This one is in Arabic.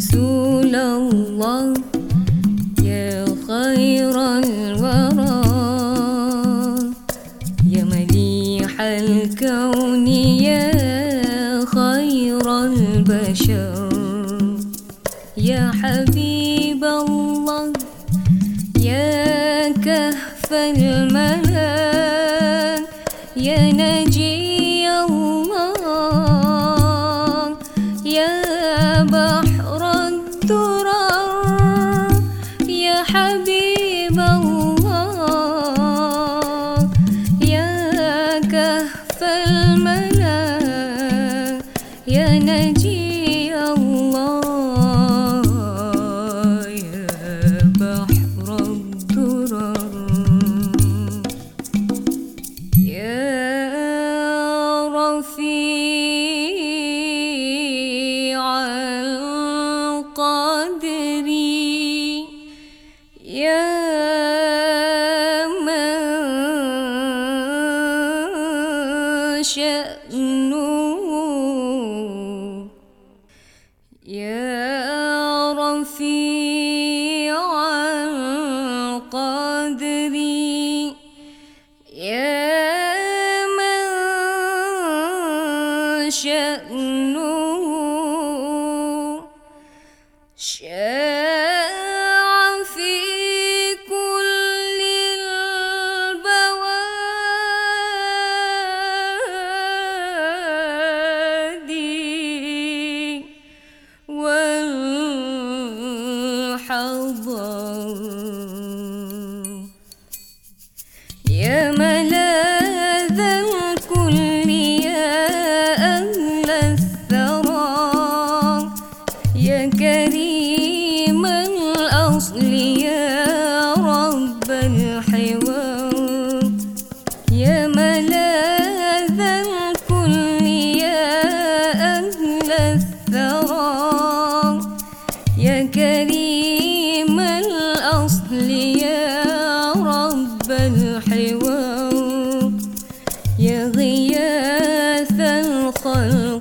رسول الله يا خير الورى، يا مليح الكون يا خير البشر، يا حبيب الله يا كهف المنان، يا نجي الله يا بحر الدرر، يا حبيب الله يا كهف المنان، يا نجي الله يا بحر الدرر، يا رفيع القدر، يا من شأنه، يا رفيع القدر، يا من شأنه شاع في كل البوادي والحضر، يا ملاذ الكل يا أهل الثرى، يا كريم الأصل يا رب الحوار، يا ملاذ الكل يا أهل الثرى، يا كريم الأصل يا رب الحوار، يا غياث الخلق